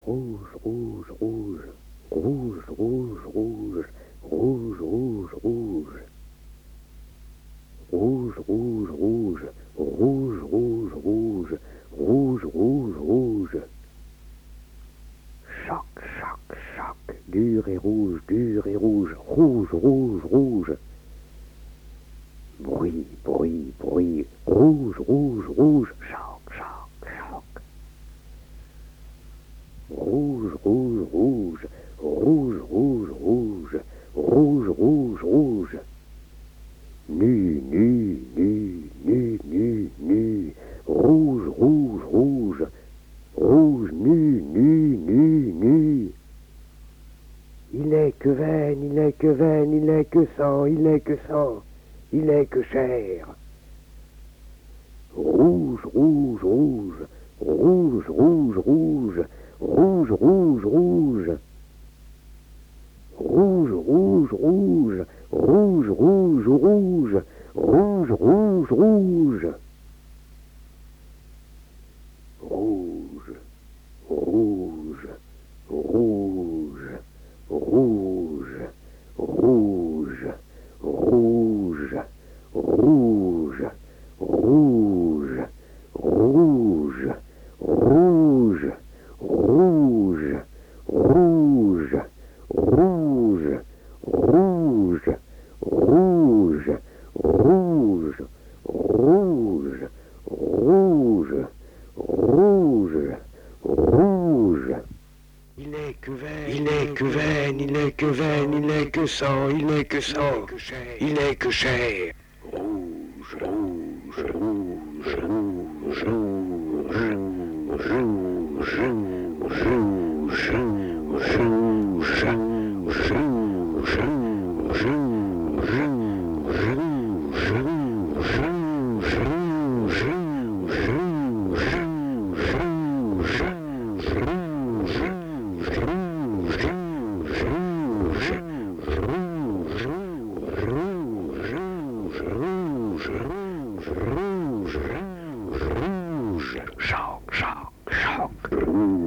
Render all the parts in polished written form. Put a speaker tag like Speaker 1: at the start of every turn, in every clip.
Speaker 1: Rouge, rouge, rouge. Rouge, rouge, rouge. Rouge, rouge, rouge. Rouge, rouge, rouge. Rouge, rouge, rouge. Rouge, rouge, rouge. Choc, choc, choc. Dur et rouge, dur et rouge. Rouge, rouge, rouge. Bruit, bruit, bruit. Rouge, rouge, rouge. Choc, choc, choc. Rouge, rouge, rouge. Rouge, rouge, rouge. Rouge, rouge, rouge. Nu, nu, nu, nu, nu, nu. Rouge, rouge, rouge. Rouge, nu, nu, nu, nu. Il est que veine, il est que veine, il est que sang, il est que sang, il est que chair. Rouge, rouge, rouge. Rouge, rouge, rouge. Rouge, rouge, rouge. Rouge, rouge, rouge. Rouge, rouge, rouge. Rouge, rouge, rouge. Rouge, rouge, rouge, rouge, rouge, rouge, rouge, rouge, rouge, rouge, rouge, rouge, rouge, rouge, rouge, rouge, rouge, rouge, rouge, rouge. Il est que veine, il est que veine, il est que veine, il est que sang, il est que sang, il est que chair. Rouge, rouge, rouge, rouge, rouge, rouge, rouge, choc, choc, choc.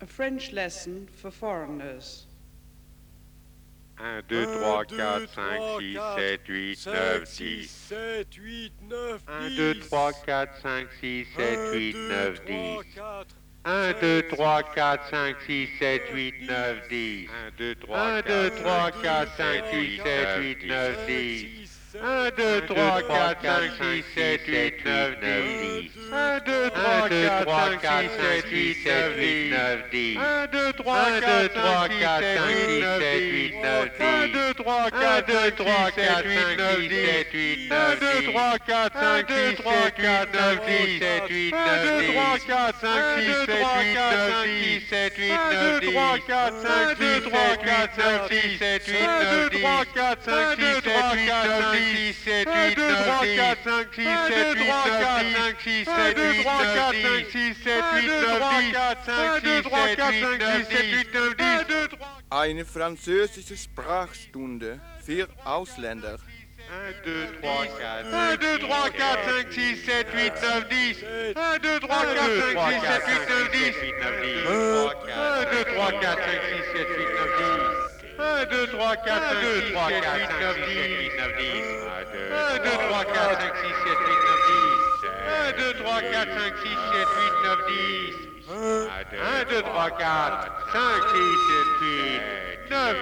Speaker 2: A French lesson for foreigners.
Speaker 3: 1, 2, 3, 4, 5, 6, 7, 8, 9, 10. 1, 2, 3, 4, 5, 6, 7, 8, 9, 10. 1, 2, 3, 4, 5, 6, 7, 8, 9, 10. 1, 2, 3, 4, 5, 6, 7, 8, 9, 10. 1, 2, 3, 4, 5, 6, 7, 8, 9, 10. 1, 2, 3, 4, 5, 6, 7, 8, 9, 10. 1, 2, 3, 4, 5, 6, 7, 8, 9, 10. 1, 2, 3, 4, 5, 6, 7, 8, 9, 10. 1, 2, 3, 4, 5, 6, 7, 8, 9, 10. 1, 2, 3, 4, 5, 6, 7, 8, 9, 10. 1, 2, 3, 4, 5, 6, 7, 8, 9, 10. 1, 2, 3, 4, 5, 6, 7, 8, 9, 10. 1, 2, 3, 4, 5, 6, 7, 8, 9, 10. 1, 2, 3, 4, 5, 6, 7, 8, 9, 10. 1, 2, 3, 4, 5, 6, 7, 8, 9, 10.
Speaker 4: Eine französische Sprachstunde für Ausländer.
Speaker 3: 1, 2, 3, 4. 1, 2, 3, 4, 5, 6, 7, 8, 9, 10. 1, 2, 3, 4, 5, 6, 7, 8, 9, 10. 1, 2, 3, 4, 5, 6, 7, 8, 9, 10. 1, 2, 3, 4, 5, 6, 7, 8, 9, 10. 1, 2, 3, 4, 5, 6, 7, 8, 9, 10. 1, 2, 3, 4, 5, 6, 7, 8, 9, 10. 1, 2, 3, 4, 5, 6, 7, 8, 9,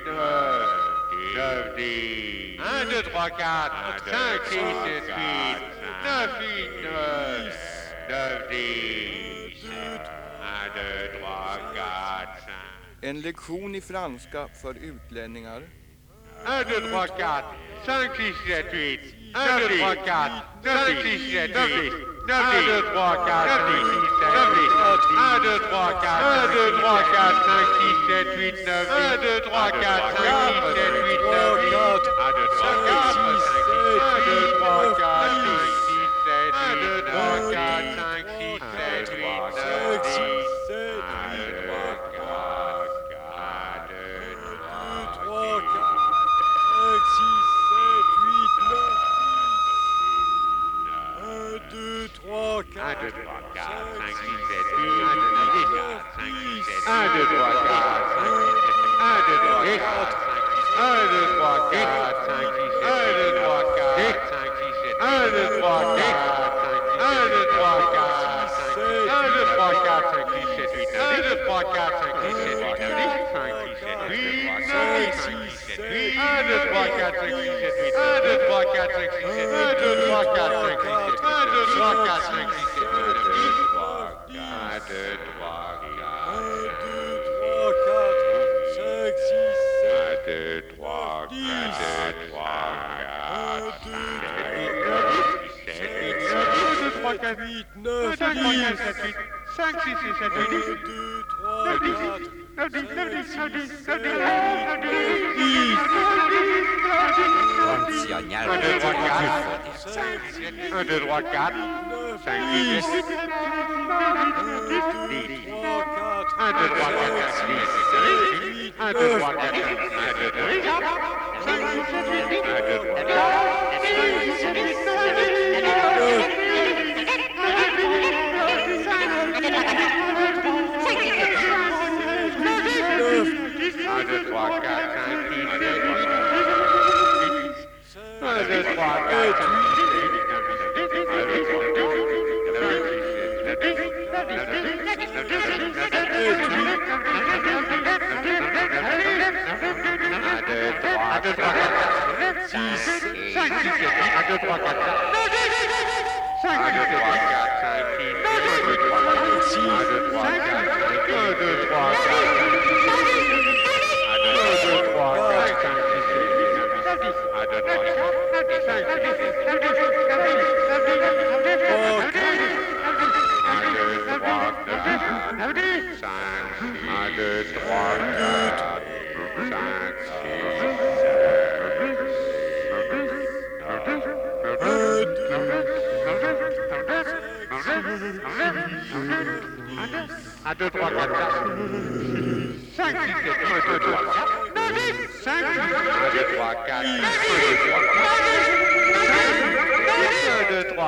Speaker 3: 10. 1, 2, 3, 4, 5, 6, 7, 8, 9, 10. 1, 2, 3, 4, 5.
Speaker 4: En lektion i franska för utlänningar.
Speaker 3: 1, 2, 3, 4, 5, 6, 7, 8. 1, 2, 3, 4, 5, 6, 7, 8. 1, 2, 3, 4, 5, 6, 7, 8. 1, 2, 3, 4, 5, 6, 7, 8, 9, 10. 1, 2, 3, 4, 5, 6, 7, 8, 9, 10. 1, 2, 3, 4, 5, 6, 7, 8,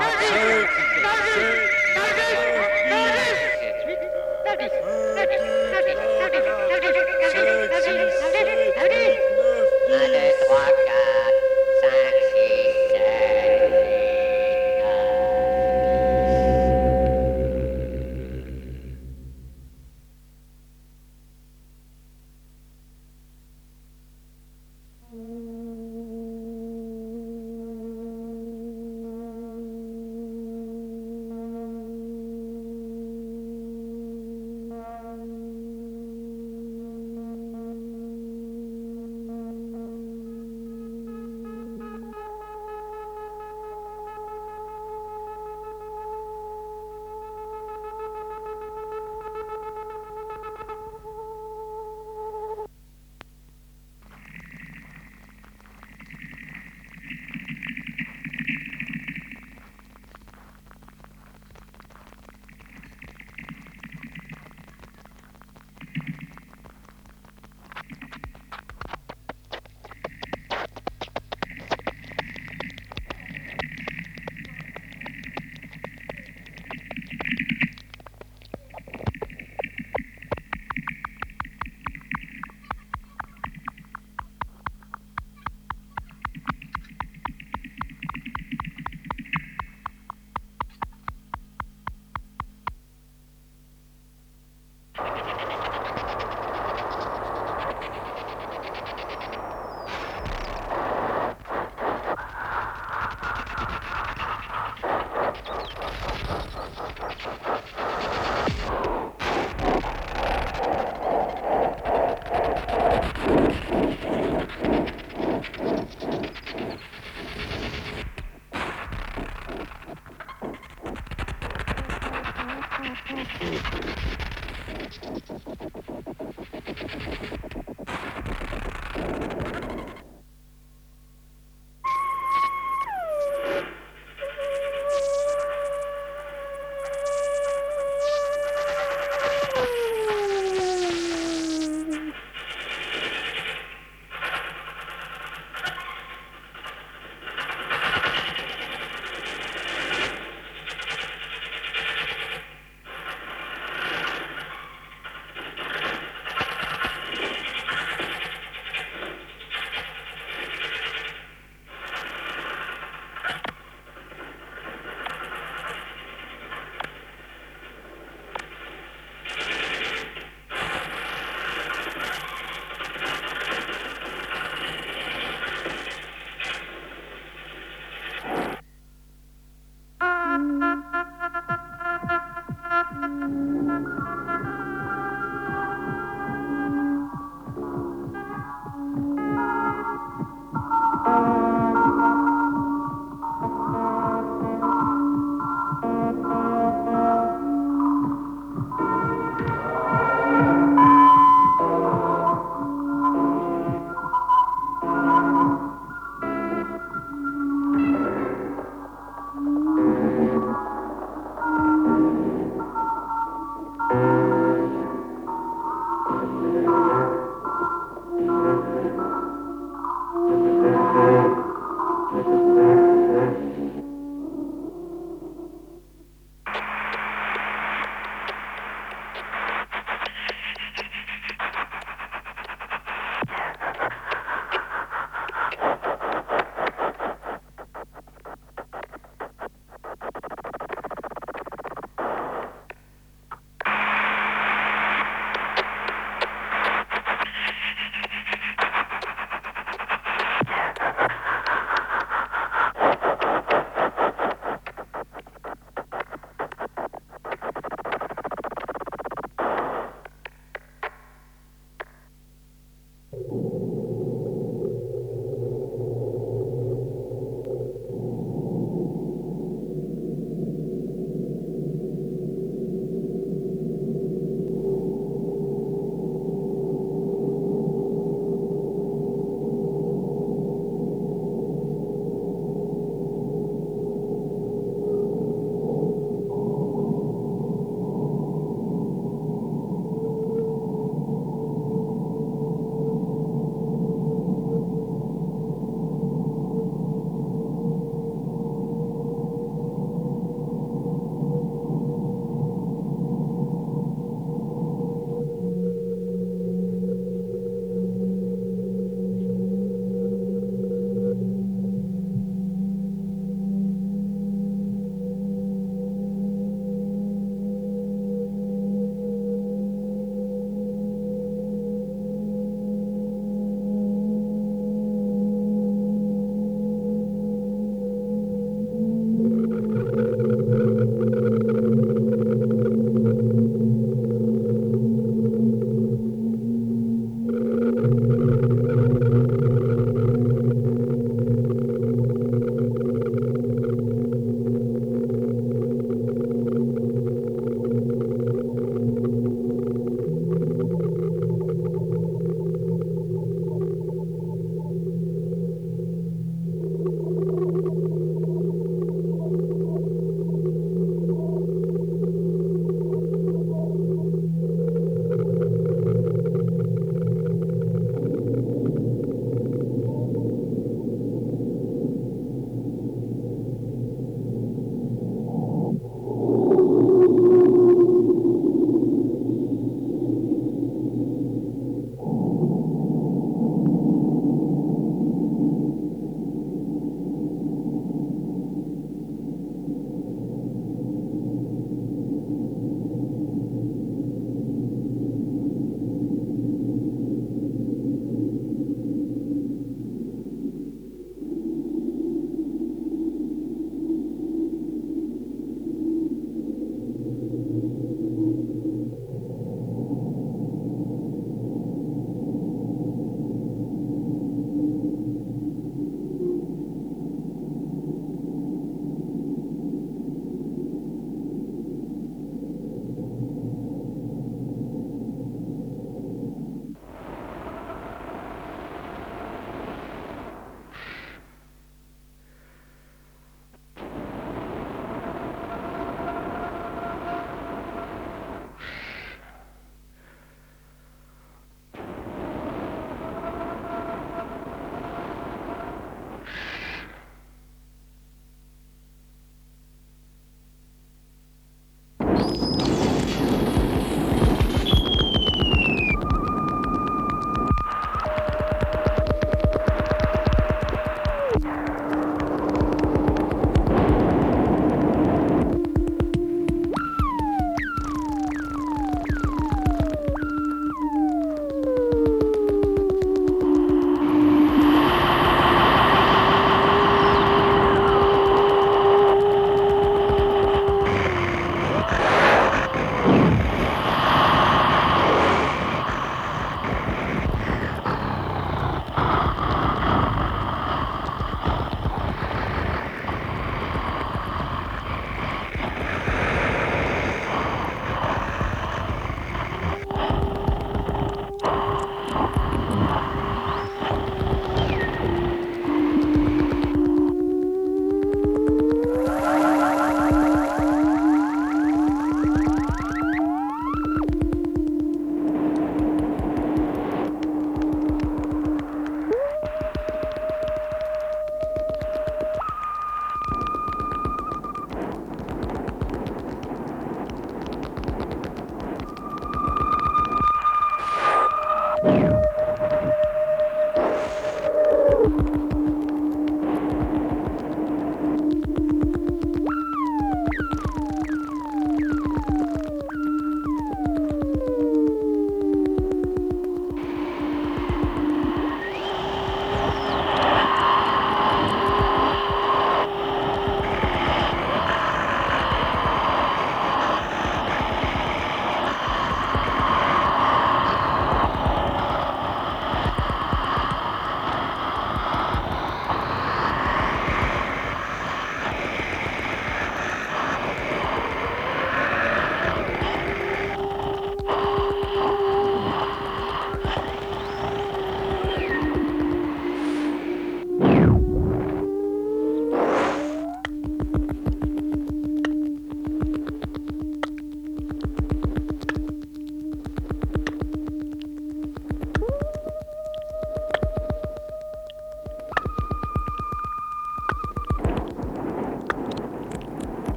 Speaker 3: 5, 6, 7, 8, 9, 10.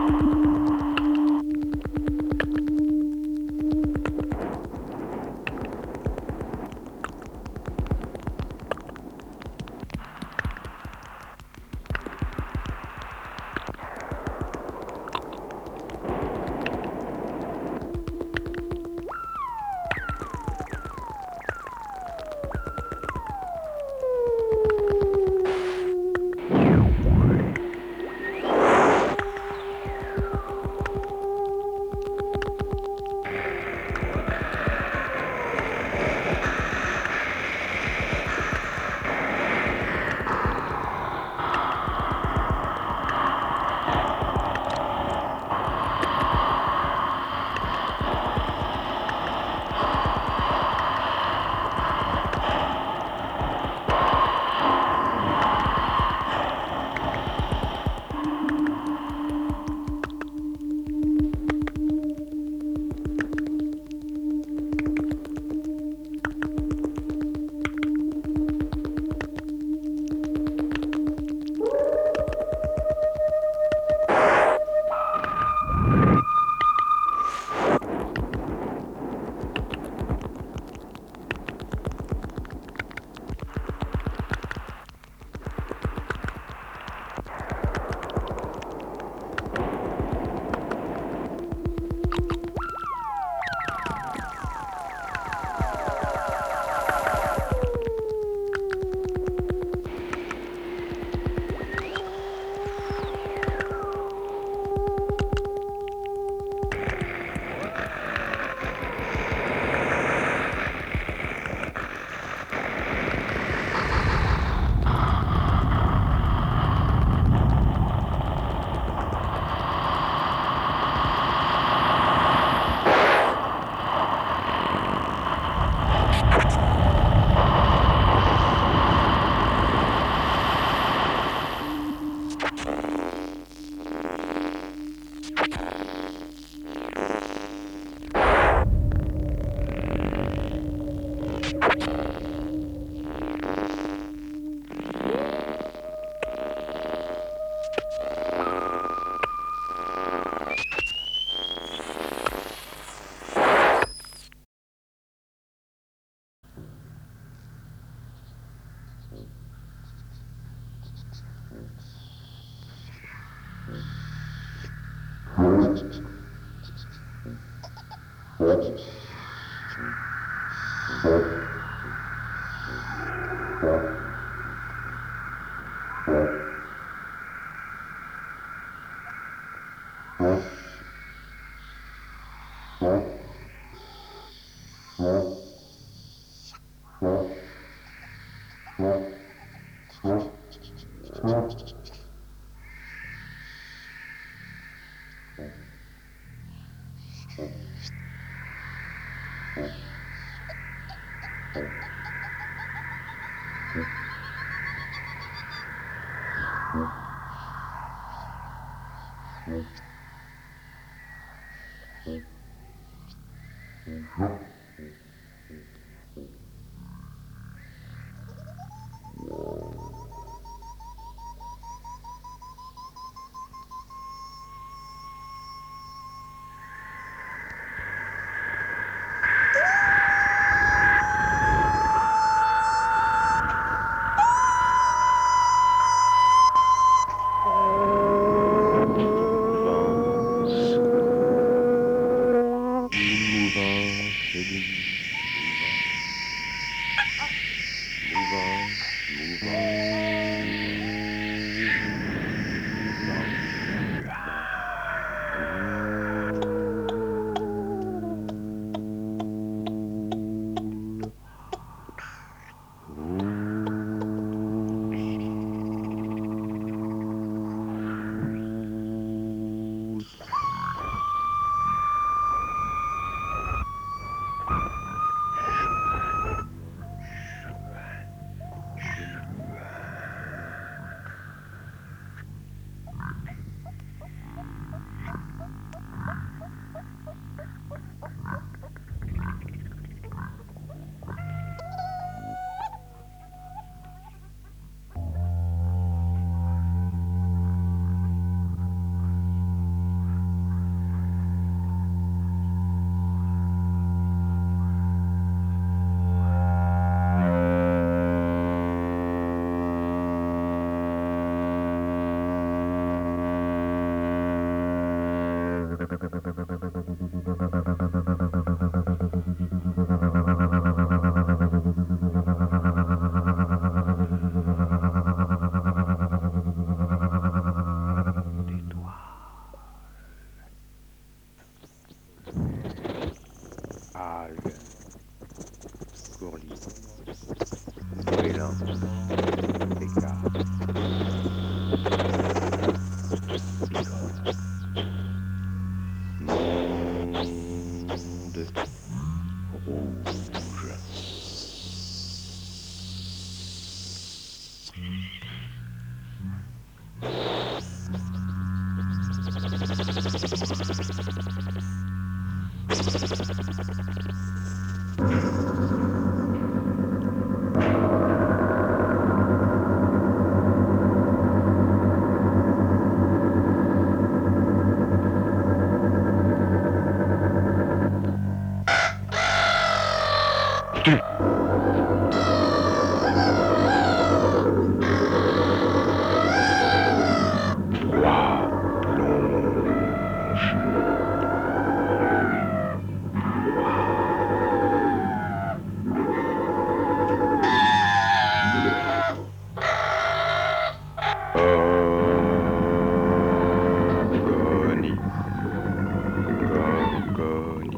Speaker 5: Mouvance d'une
Speaker 3: Algues, courlis, goélands, écarts, monde rouge. Gorgoni, gorgoni.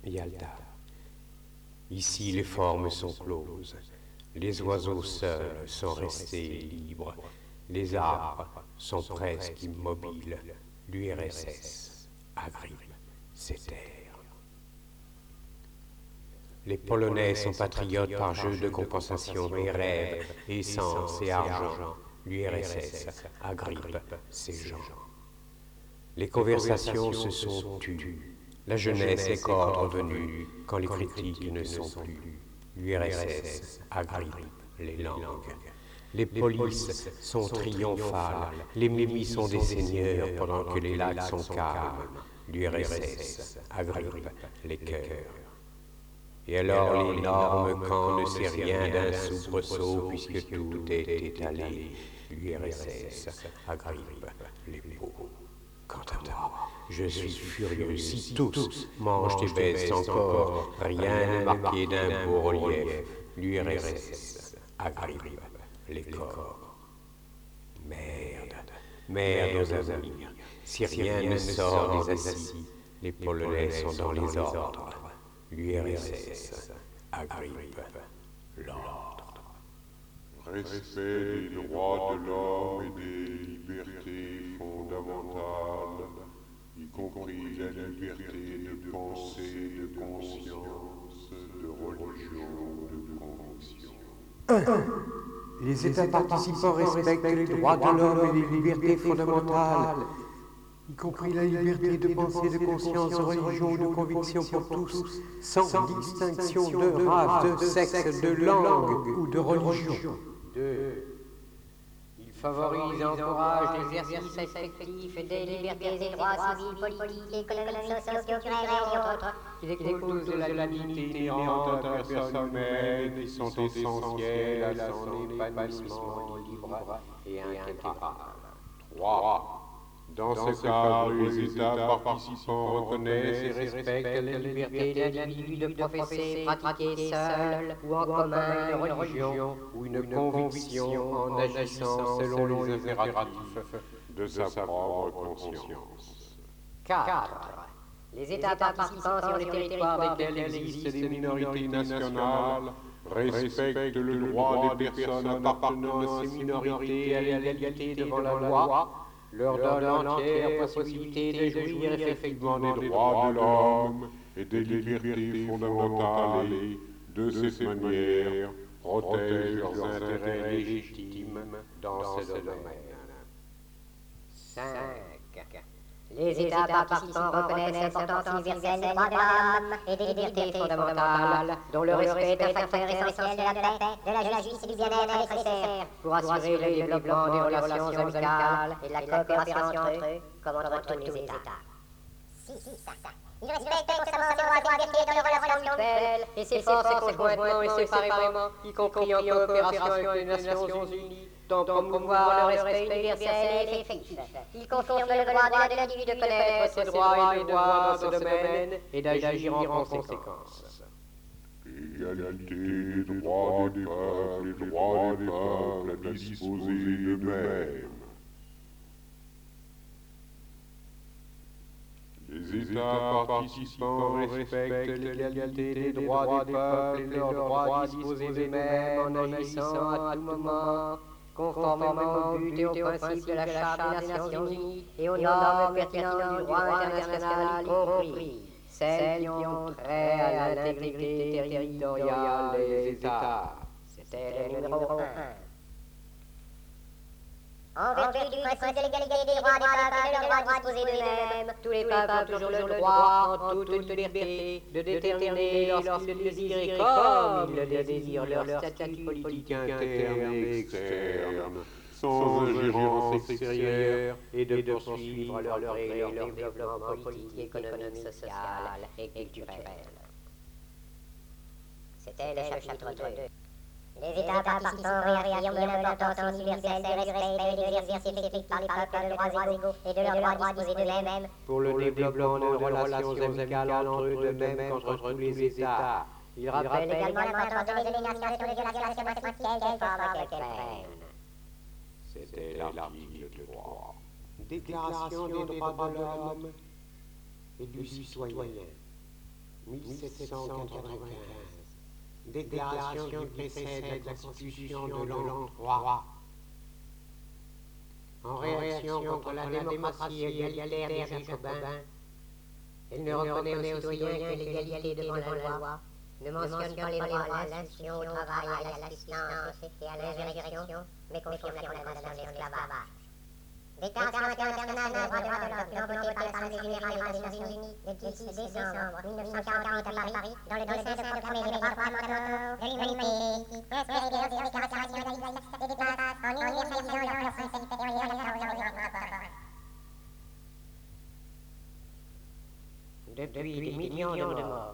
Speaker 5: Yalta. Ici les formes sont closes, les oiseaux seuls sont restés libres, les arbres sont presque immobiles, l'URSS agrippe ses terres. Les Polonais sont patriotes par jeu de compensation et rêvent, essence et argent, l'URSS agrippe ses gens. Les conversations se sont tues. La jeunesse est corde revenue quand les critiques ne sont plus. L'URSS agrippe les langues. Les polices sont triomphales. Les milices sont des seigneurs pendant que les lacs sont calmes. L'URSS agrippe les cœurs. Et alors l'énorme camp ne sait rien d'un soubresaut puisque tout est étalé. L'URSS agrippe les peaux. Quant à moi, je suis furieux. Si tous mangent et baissent encore, rien n'est marqué d'un beau relief. L'URSS agrippe les corps. Merde, merde aux amis. Si rien ne sort des assis, les Polonais sont dans les ordres. L'URSS agrippe l'ordre.
Speaker 3: Respect des droits de l'homme et des libertés fondamentales, y compris la liberté de pensée, de conscience, de religion, de conviction.
Speaker 5: Les États participants respectent les droits de l'homme et les libertés fondamentales, y compris la liberté de pensée, de conscience, de religion ou de conviction pour tous, sans distinction de race, de sexe, de langue ou de religion.
Speaker 6: 2. Il favorise et encourage l'exercice effectif des libertés et droits civils, politiques, économiques, socio-culturels et autres qui découlent de la dignité inhérente à la personne humaine et qui sont essentiels à son épanouissement libre et intégrable.
Speaker 3: 3. Dans ce cadre, les États participants reconnaissent et respectent
Speaker 6: La liberté de l'individu de professer, pratiquer seul ou en commun une religion
Speaker 3: ou une conviction en agissant selon les impératifs de sa propre conscience.
Speaker 6: 4. Les États participants sur le territoire desquels
Speaker 3: Existent des minorités nationales, respectent le droit des personnes appartenant à ces minorités à l'égalité devant la loi,
Speaker 6: leur donne l'entière possibilité de jouir effectivement
Speaker 3: des droits de l'homme et des libertés fondamentales et, de cette manière, protègent leurs intérêts légitimes dans ce domaine.
Speaker 6: 5. Les États participants reconnaissent l'importance universelle des droits de l'homme et des libertés fondamentales, dont le respect est un facteur essentiel de la paix, de la justice et du bien-être nécessaire pour assurer le développement des relations amicales et de la coopération entre eux, comme entre tous les États. 6. Ils respectent constamment ces droits et libertés dans leurs relations mutuelles et s'efforcent conjointement et séparément, y compris en coopération avec les Nations Unies, d'en promouvoir le respect universel et effectif. Il confirme le droit de l'individu de connaître ses droits et devoirs dans ce domaine et d'agir en conséquence.
Speaker 3: Égalité, droit des peuples et droit des peuples à disposer d'eux-mêmes. Les États participants respectent l'égalité des droits des peuples et leur droit à disposer d'eux-mêmes en agissant à tout moment,
Speaker 6: conformément au but et au principe de la Charte des Nations Unies et aux normes pertinentes du droit international, y compris celles qui ont trait à l'intégrité territoriale des États. C'était le numéro 1. En vertu du principe de l'égalité des droits des peuples et de leur droit à disposer d'eux-mêmes, tous les peuples ont toujours le droit, en toute liberté, de déterminer lorsqu'ils le désirent et comme ils le désirent leur statut politique
Speaker 3: interne et externe, sans ingérence extérieure,
Speaker 6: et de poursuivre leur développement politique, économique, social et culturel. C'était le chapitre 2. Les États participants réaffirment l'importance universelle du respect et de l'exercice effectif par les peuples de droits égaux et de leur droit à disposer d'eux-mêmes
Speaker 5: pour le développement de relations amicales entre eux de même qu'entre tous les États.
Speaker 6: Il rappelle également l'importance de l'élimination de violations pratiques quelle forme qu'elles prennent.
Speaker 3: C'était l'article 3.
Speaker 5: Déclaration des droits de l'homme et du citoyen. 1795. Déclaration qui précède la Constitution de l'an 3. En réaction contre la démocratie égalitaire des Jacobins, elle ne reconnaît aux citoyens que l'égalité devant la loi, ne mentionne pas les droits à l'instruction, au travail, à l'assistance et à l'insurrection, mais confirme la condamnation de l'esclavage. Déclaration internationale des droits de l'homme, votée par l'Assemblée générale des Nations unies le 10 décembre 1948 à Paris, dans le dessein de proclamer les droits fondamentaux de l'humanité, inspirée des déclarations universalistes et des places en universalisant leur principe supérieur et depuis des millions de morts.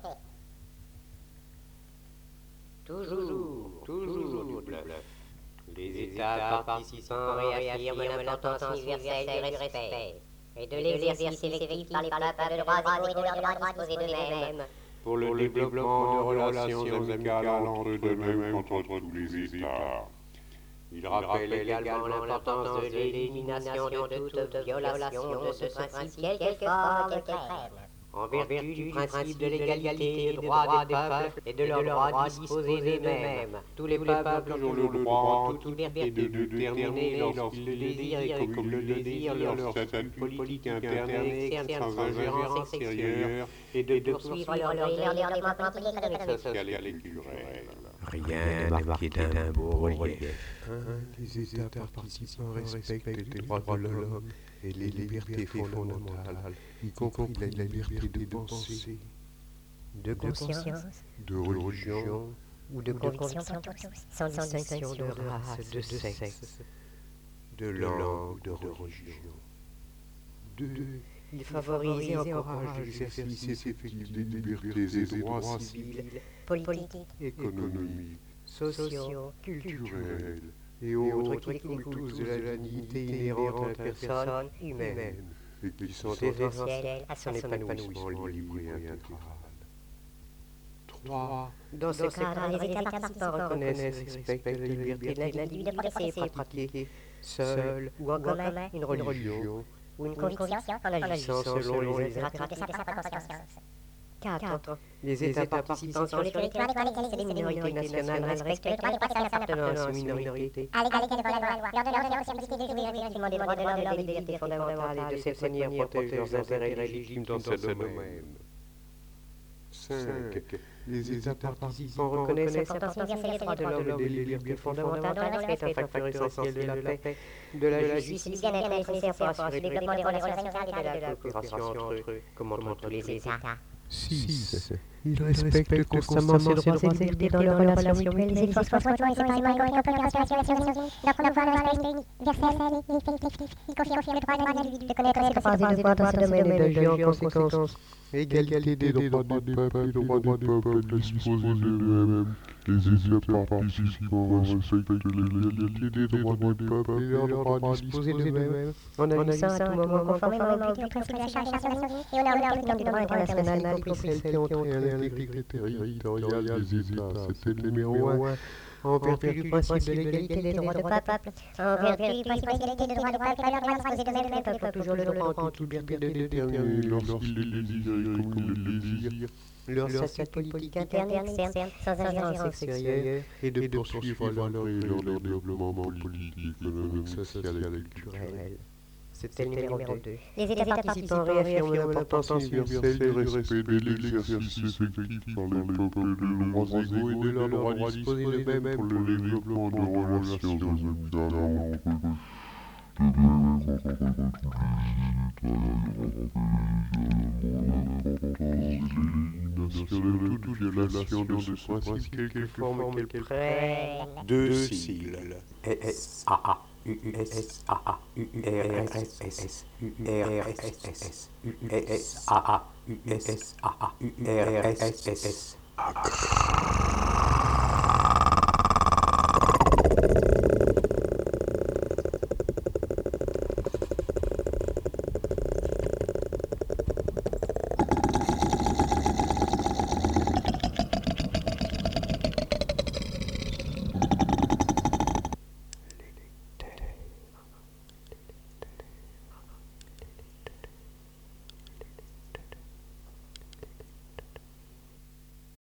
Speaker 5: Toujours du bluff. Les États participants réaffirment l'importance universelle du respect et de l'exercice effectif par les peuples de droits égaux et de leur droit de disposer d'eux-mêmes.
Speaker 3: Pour le développement de relations amicales entre eux-mêmes entre tous les États.
Speaker 5: Il rappelle également l'importance de l'élimination de toute violation de ce principe, quelque fort, quelque faible. En vertu du principe de l'égalité du droit des peuples et de leur droit de disposer d'eux-mêmes, tous les peuples ont le droit en toute liberté de déterminer lorsqu'ils le désirent et comme ils le désirent leur statut politique interne et externe sans ingérence extérieure et de poursuivre leur développement politique, économique, social et culturel.
Speaker 7: Rien n'est marqué d'un beau relief. Les États participants respectent les droits de l'homme et les libertés fondamentales, y compris la liberté de penser,
Speaker 6: de conscience,
Speaker 7: de religion
Speaker 6: ou de conviction, sans distinction de race, de sexe,
Speaker 7: de langue, de religion.
Speaker 6: Il favorise et encourage
Speaker 7: l'exercice effectif des libertés et droits civils,
Speaker 6: politiques,
Speaker 7: économiques,
Speaker 6: sociaux,
Speaker 7: culturels et autres qui découlent tous de la dignité inhérente à la personne humaine et qui sont essentiels à son épanouissement libre et intégral. 3.
Speaker 6: Dans ce cadre, les États participants reconnaissent et respectent la liberté de l'individu de professer et pratiquer, seul ou en commun, une religion ou une conviction en agissant selon les impératifs de sa propre conscience. 4. Les États participants sur les territoires des minorités nationales respectent les droits des personnes appartenant aux minorités, à l'égalité devant la loi, leur donnant la possibilité de jouir effectivement des droits de l'homme et des libertés fondamentales et de cette manière protéger leurs intérêts légitimes dans ce domaine.
Speaker 7: 5. Les États participants
Speaker 6: Reconnaissent l'importance universelle des droits de l'homme et des libertés fondamentales dont le respect est un facteur essentiel de la paix, de la justice et du bien-être nécessaire pour assurer le développement des relations sociales et de la coopération entre eux, comme entre tous les États.
Speaker 7: 6. Ils respectent constamment ces droits et libertés dans leurs relations mutuelles et s'efforcent
Speaker 6: et séparément et en coopération avec les Nations Unies, de promouvoir le respect universel et effectif, y confirme le droit de l'individu de connaître ses droits et devoirs dans ce domaine et d'agir en conséquence.
Speaker 7: Égalité des droits des peuples et droits des peuples de disposer d'eux-mêmes. Les États participants respectent l'égalité des droits des peuples et leur droit de disposer d'eux-mêmes.
Speaker 6: En agissant à tout moment conformément au but du principe de la Charte des Nations Unies et au nom du droit international, y compris celles qui ont trait à
Speaker 7: l'intégrité territoriale des États. C'était le numéro 1.
Speaker 6: En vertu du principe de l'égalité des droits de peuple, en vertu du principe de l'égalité des droits de peuple, leur droit de disposer d'eux-mêmes, les peuples ont toujours le droit en toute liberté de déterminer
Speaker 7: lorsqu'ils le désirent et comme ils le désirent
Speaker 6: leur statut politique interne et externe, sans ingérence extérieure,
Speaker 7: et de poursuivre leur développement politique, économique, social et culturel.
Speaker 6: C'était le numéro 2. Les États participants réaffirment l'importance
Speaker 7: universelle du respect de l'exercice effectif par les peuples de droits égaux et de leur droit de disposer d'eux-mêmes pour le développement de relations amicales entre eux. L'élimination de toute violation de ce principe, quelque forme qu'elle prenne.
Speaker 5: 2 sigles. S-A-A. U-S-A-A, U-R-S-S, U-R-S-S, U-S-A-A, U-S-A-A, U-R-S-S.